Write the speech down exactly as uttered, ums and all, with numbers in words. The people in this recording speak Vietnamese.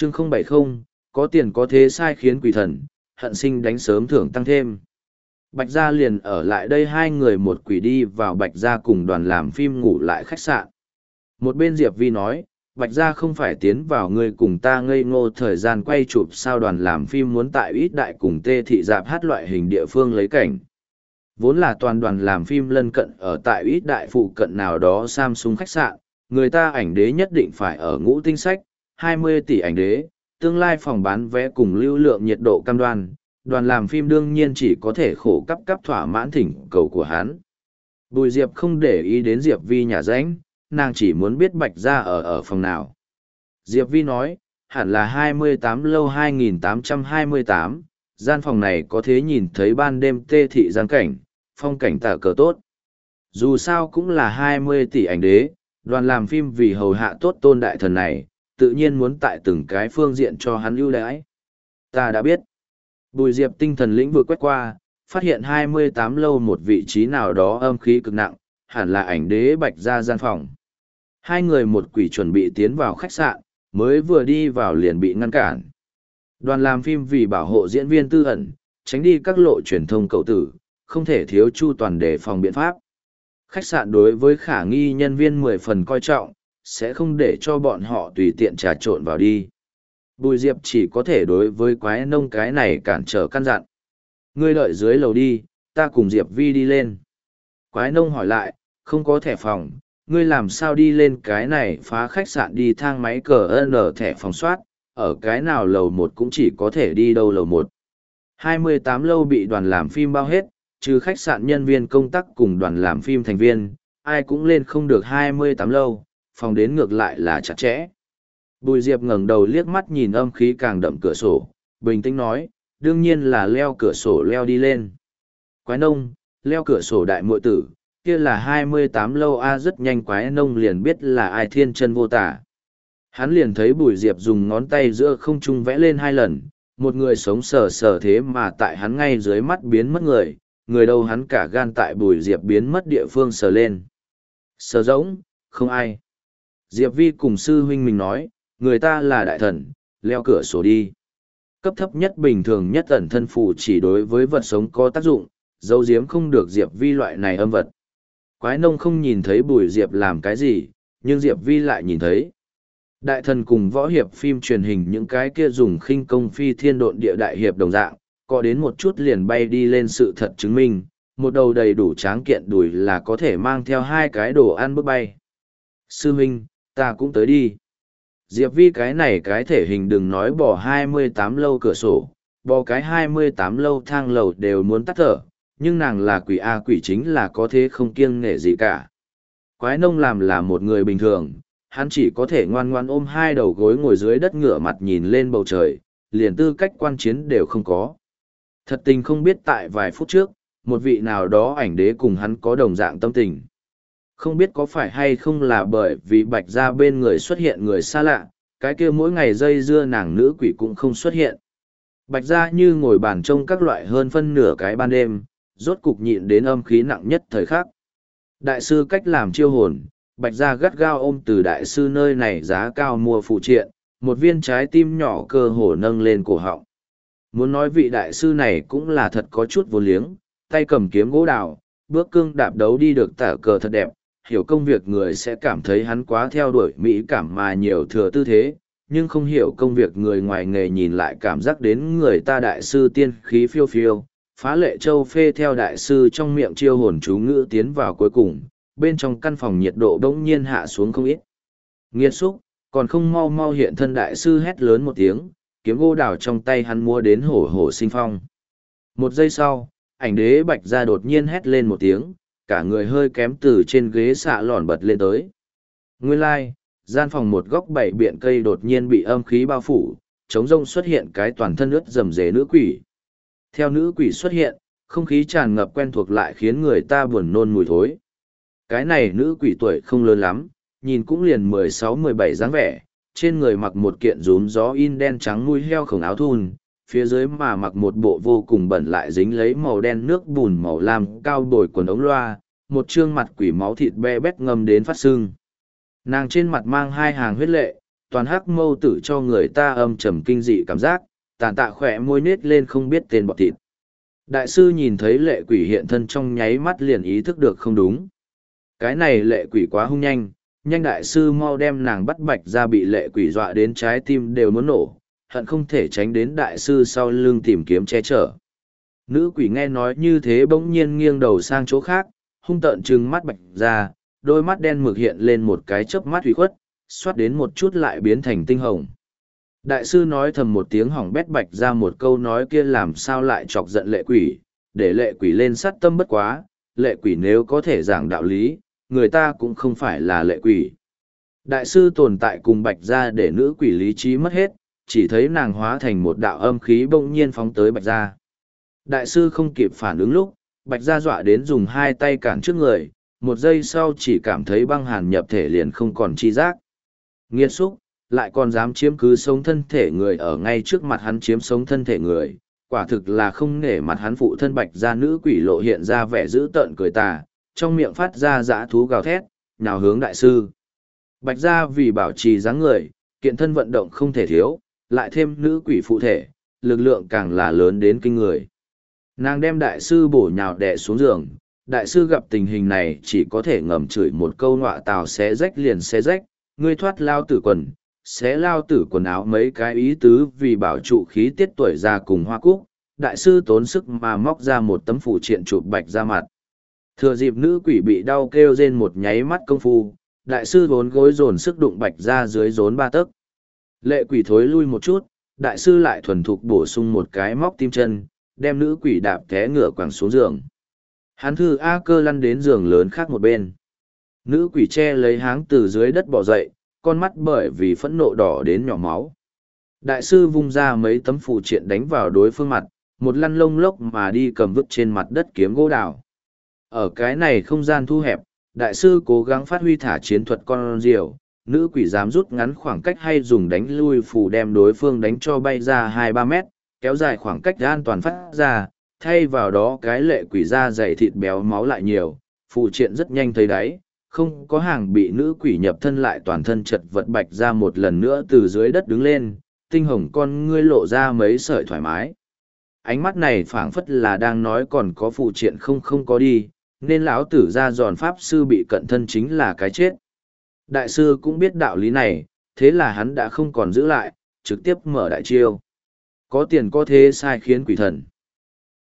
chương không bảy không, có tiền có thế sai khiến quỷ thần, hận sinh đánh sớm thưởng tăng thêm. Bạch Gia liền ở lại đây hai người một quỷ đi vào Bạch Gia cùng đoàn làm phim ngủ lại khách sạn. Một bên Diệp Vi nói, Bạch Gia không phải tiến vào người cùng ta ngây ngô thời gian quay chụp sao đoàn làm phim muốn tại ít đại cùng tê thị dạp hát loại hình địa phương lấy cảnh. Vốn là toàn đoàn làm phim lân cận ở tại ít đại phụ cận nào đó Samsung khách sạn, người ta ảnh đế nhất định phải ở ngũ tinh sách, hai mươi tỷ ảnh đế, tương lai phòng bán vé cùng lưu lượng nhiệt độ cam đoan, đoàn làm phim đương nhiên chỉ có thể khổ cấp cấp thỏa mãn thỉnh cầu của hắn. Bùi Diệp không để ý đến Diệp Vi nhà ránh, nàng chỉ muốn biết Bạch Gia ở ở phòng nào. Diệp Vi nói, hẳn là hai mươi tám lâu hai nghìn tám trăm hai mươi tám, gian phòng này có thể nhìn thấy ban đêm tê thị giang cảnh, phong cảnh tả cờ tốt. Dù sao cũng là hai mươi tỷ ảnh đế, đoàn làm phim vì hầu hạ tốt tôn đại thần này, tự nhiên muốn tại từng cái phương diện cho hắn ưu đãi. Ta đã biết. Bùi Diệp tinh thần lĩnh vực quét qua, phát hiện hai mươi tám lâu một vị trí nào đó âm khí cực nặng, hẳn là ảnh đế Bạch Gia gian phòng. Hai người một quỷ chuẩn bị tiến vào khách sạn, mới vừa đi vào liền bị ngăn cản. Đoàn làm phim vì bảo hộ diễn viên tư ẩn, tránh đi các lộ truyền thông cầu tử, không thể thiếu chu toàn đề phòng biện pháp. Khách sạn đối với khả nghi nhân viên mười phần coi trọng, sẽ không để cho bọn họ tùy tiện trà trộn vào đi. Bùi Diệp chỉ có thể đối với quái nông cái này cản trở căn dặn. Ngươi đợi dưới lầu đi, ta cùng Diệp Vi đi lên. Quái nông hỏi lại, không có thẻ phòng, ngươi làm sao đi lên cái này phá khách sạn đi thang máy cờ N thẻ phòng soát, ở cái nào lầu một cũng chỉ có thể đi đâu lầu một. hai mươi tám lâu bị đoàn làm phim bao hết, trừ khách sạn nhân viên công tác cùng đoàn làm phim thành viên, ai cũng lên không được hai mươi tám lâu, phòng đến ngược lại là chặt chẽ. Bùi Diệp ngẩng đầu liếc mắt nhìn âm khí càng đậm cửa sổ, bình tĩnh nói, đương nhiên là leo cửa sổ leo đi lên. Quái nông, leo cửa sổ đại muội tử, kia là hai mươi tám lâu a rất nhanh quái nông liền biết là ai thiên chân vô tả. Hắn liền thấy Bùi Diệp dùng ngón tay giữa không trung vẽ lên hai lần, một người sống sờ sờ thế mà tại hắn ngay dưới mắt biến mất người, người đâu hắn cả gan tại Bùi Diệp biến mất địa phương sờ lên. Sờ rỗng, không ai. Diệp Vi cùng sư huynh mình nói, người ta là đại thần, leo cửa sổ đi. Cấp thấp nhất bình thường nhất ẩn thân phù chỉ đối với vật sống có tác dụng, dấu diếm không được Diệp Vi loại này âm vật. Quái nông không nhìn thấy Bùi Diệp làm cái gì, nhưng Diệp Vi lại nhìn thấy. Đại thần cùng võ hiệp phim truyền hình những cái kia dùng khinh công phi thiên độn địa đại hiệp đồng dạng, có đến một chút liền bay đi lên sự thật chứng minh, một đầu đầy đủ tráng kiện đùi là có thể mang theo hai cái đồ ăn bước bay. Sư huynh, ta cũng tới đi. Diệp Vi cái này cái thể hình đừng nói bỏ hai mươi tám lâu cửa sổ, bỏ cái hai mươi tám lâu thang lầu đều muốn tắt thở, nhưng nàng là quỷ A quỷ chính là có thế không kiêng nể gì cả. Quái nông làm là một người bình thường, hắn chỉ có thể ngoan ngoan ôm hai đầu gối ngồi dưới đất ngửa mặt nhìn lên bầu trời, liền tư cách quan chiến đều không có. Thật tình không biết tại vài phút trước, một vị nào đó ảnh đế cùng hắn có đồng dạng tâm tình. Không biết có phải hay không là bởi vì Bạch Gia bên người xuất hiện người xa lạ, cái kia mỗi ngày dây dưa nàng nữ quỷ cũng không xuất hiện. Bạch Gia như ngồi bàn trông các loại hơn phân nửa cái ban đêm, rốt cục nhịn đến âm khí nặng nhất thời khắc. Đại sư cách làm chiêu hồn, Bạch Gia gắt gao ôm từ đại sư nơi này giá cao mua phụ triện, một viên trái tim nhỏ cơ hồ nâng lên cổ họng. Muốn nói vị đại sư này cũng là thật có chút vô liếng, tay cầm kiếm gỗ đào, bước cương đạp đấu đi được tả cờ thật đẹp, hiểu công việc người sẽ cảm thấy hắn quá theo đuổi mỹ cảm mà nhiều thừa tư thế, nhưng không hiểu công việc người ngoài nghề nhìn lại cảm giác đến người ta đại sư tiên khí phiêu phiêu, phá lệ châu phê theo đại sư trong miệng chiêu hồn chú ngữ tiến vào cuối cùng, bên trong căn phòng nhiệt độ bỗng nhiên hạ xuống không ít. Nghiệt xúc, còn không mau mau hiện thân đại sư hét lớn một tiếng, kiếm gỗ đào trong tay hắn mua đến hổ hổ sinh phong. Một giây sau, ảnh đế Bạch Gia đột nhiên hét lên một tiếng, cả người hơi kém từ trên ghế xạ lòn bật lên tới. Nguyên lai, like, gian phòng một góc bảy biện cây đột nhiên bị âm khí bao phủ, trống rông xuất hiện cái toàn thân ướt rầm rề nữ quỷ. Theo nữ quỷ xuất hiện, không khí tràn ngập quen thuộc lại khiến người ta buồn nôn mùi thối. Cái này nữ quỷ tuổi không lớn lắm, nhìn cũng liền mười sáu mười bảy dáng vẻ, trên người mặc một kiện rúm gió in đen trắng nuôi heo khổng áo thun, phía dưới mà mặc một bộ vô cùng bẩn lại dính lấy màu đen nước bùn màu lam cao bồi quần ống loa, một trương mặt quỷ máu thịt be bét ngâm đến phát sưng. Nàng trên mặt mang hai hàng huyết lệ, toàn hắc mâu tử cho người ta âm trầm kinh dị cảm giác, tàn tạ khỏe môi nết lên không biết tên bọt thịt. Đại sư nhìn thấy lệ quỷ hiện thân trong nháy mắt liền ý thức được không đúng. Cái này lệ quỷ quá hung nhanh, nhanh đại sư mau đem nàng bắt Bạch Gia bị lệ quỷ dọa đến trái tim đều muốn nổ, hận không thể tránh đến đại sư sau lưng tìm kiếm che chở. Nữ quỷ nghe nói như thế bỗng nhiên nghiêng đầu sang chỗ khác, hung tợn trừng mắt Bạch Gia, đôi mắt đen mực hiện lên một cái chớp mắt hủy khuất, xoát đến một chút lại biến thành tinh hồng. Đại sư nói thầm một tiếng hỏng bét Bạch Gia một câu nói kia làm sao lại chọc giận lệ quỷ, để lệ quỷ lên sát tâm bất quá, lệ quỷ nếu có thể giảng đạo lý, người ta cũng không phải là lệ quỷ. Đại sư tồn tại cùng Bạch Gia để nữ quỷ lý trí mất hết, chỉ thấy nàng hóa thành một đạo âm khí bỗng nhiên phóng tới Bạch Gia. Đại sư không kịp phản ứng lúc, Bạch Gia dọa đến dùng hai tay cản trước người, một giây sau chỉ cảm thấy băng hàn nhập thể liền không còn chi giác. Nghiệt xúc, lại còn dám chiếm cứ sống thân thể người ở ngay trước mặt hắn chiếm sống thân thể người, quả thực là không nể mặt hắn phụ thân Bạch Gia nữ quỷ lộ hiện ra vẻ dữ tợn cười tà, trong miệng phát ra dã thú gào thét, nào hướng đại sư. Bạch Gia vì bảo trì dáng người, kiện thân vận động không thể thiếu, lại thêm nữ quỷ phụ thể, lực lượng càng là lớn đến kinh người. Nàng đem đại sư bổ nhào đè xuống giường, đại sư gặp tình hình này chỉ có thể ngầm chửi một câu nọa tào xé rách liền xé rách, ngươi thoát lao tử quần, xé lao tử quần áo mấy cái ý tứ vì bảo trụ khí tiết tuổi già cùng hoa cúc, đại sư tốn sức mà móc ra một tấm phủ triện chụp Bạch Gia mặt. Thừa dịp nữ quỷ bị đau kêu rên một nháy mắt công phu, đại sư vốn gối dồn sức đụng Bạch Gia dưới rốn ba tấc. Lệ quỷ thối lui một chút, đại sư lại thuần thục bổ sung một cái móc tim chân, đem nữ quỷ đạp té ngửa quẳng xuống giường. Hắn thư A Cơ lăn đến giường lớn khác một bên. Nữ quỷ che lấy háng từ dưới đất bò dậy, con mắt bởi vì phẫn nộ đỏ đến nhỏ máu. Đại sư vung ra mấy tấm phù triện đánh vào đối phương mặt, một lăn lông lốc mà đi cầm vứt trên mặt đất kiếm gỗ đào. Ở cái này không gian thu hẹp, đại sư cố gắng phát huy thả chiến thuật con diều, nữ quỷ dám rút ngắn khoảng cách hay dùng đánh lui phù đem đối phương đánh cho bay ra hai ba mét, kéo dài khoảng cách an toàn phát ra, thay vào đó cái lệ quỷ da dày thịt béo máu lại nhiều, phù triện rất nhanh thấy đáy, không có hàng bị nữ quỷ nhập thân lại toàn thân chật vật Bạch Gia một lần nữa từ dưới đất đứng lên, tinh hồng con ngươi lộ ra mấy sợi thoải mái. Ánh mắt này phảng phất là đang nói còn có phù triện không không có đi, nên lão tử ra giòn pháp sư bị cận thân chính là cái chết. Đại sư cũng biết đạo lý này, thế là hắn đã không còn giữ lại, trực tiếp mở đại chiêu. Có tiền có thế sai khiến quỷ thần.